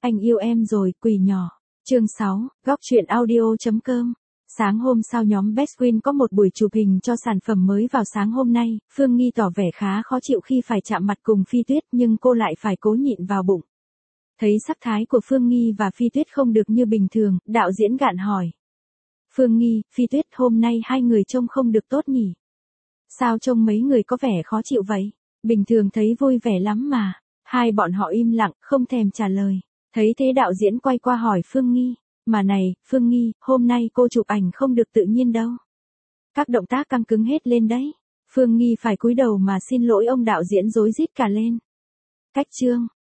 Anh yêu em rồi, quỷ nhỏ. Chương 6, góc truyện audio.com. Sáng hôm sau nhóm Bestwin có một buổi chụp hình cho sản phẩm mới vào sáng hôm nay, Phương Nghi tỏ vẻ khá khó chịu khi phải chạm mặt cùng Phi Tuyết nhưng cô lại phải cố nhịn vào bụng. Thấy sắc thái của Phương Nghi và Phi Tuyết không được như bình thường, đạo diễn gạn hỏi. Phương Nghi, Phi Tuyết, hôm nay hai người trông không được tốt nhỉ? Sao trông mấy người có vẻ khó chịu vậy? Bình thường thấy vui vẻ lắm mà. Hai bọn họ im lặng, không thèm trả lời. Thấy thế đạo diễn quay qua hỏi Phương Nghi. Mà này, Phương Nghi, hôm nay cô chụp ảnh không được tự nhiên đâu. Các động tác căng cứng hết lên đấy. Phương Nghi phải cúi đầu mà xin lỗi ông đạo diễn rối rít cả lên. Cách chương.